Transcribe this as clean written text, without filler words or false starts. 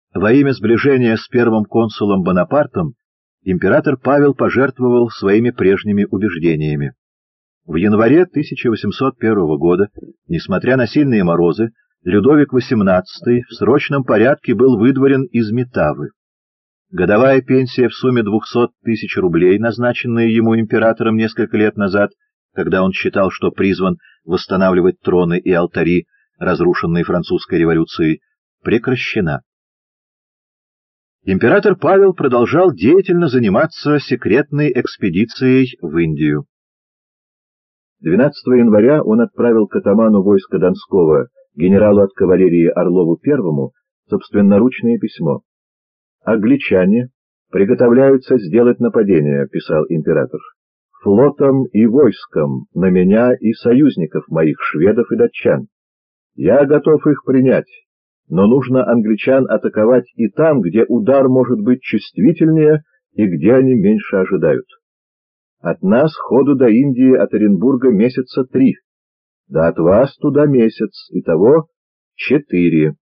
Во имя сближения с первым консулом Бонапартом император Павел пожертвовал своими прежними убеждениями. В январе 1801 года, несмотря на сильные морозы, Людовик XVIII в срочном порядке был выдворен из Метавы. Годовая пенсия в сумме 200 тысяч рублей, назначенная ему императором несколько лет назад, когда он считал, что призван восстанавливать троны и алтари, разрушенные французской революцией, прекращена. Император Павел продолжал деятельно заниматься секретной экспедицией в Индию. 12 января он отправил к атаману войска Донского, генералу от кавалерии Орлову I, собственноручное письмо. «Англичане приготовляются сделать нападение», — писал император, — «флотом и войском на меня и союзников моих, шведов и датчан. Я готов их принять, но нужно англичан атаковать и там, где удар может быть чувствительнее и где они меньше ожидают. От нас ходу до Индии от Оренбурга месяца 3, да от вас туда месяц, итого 4.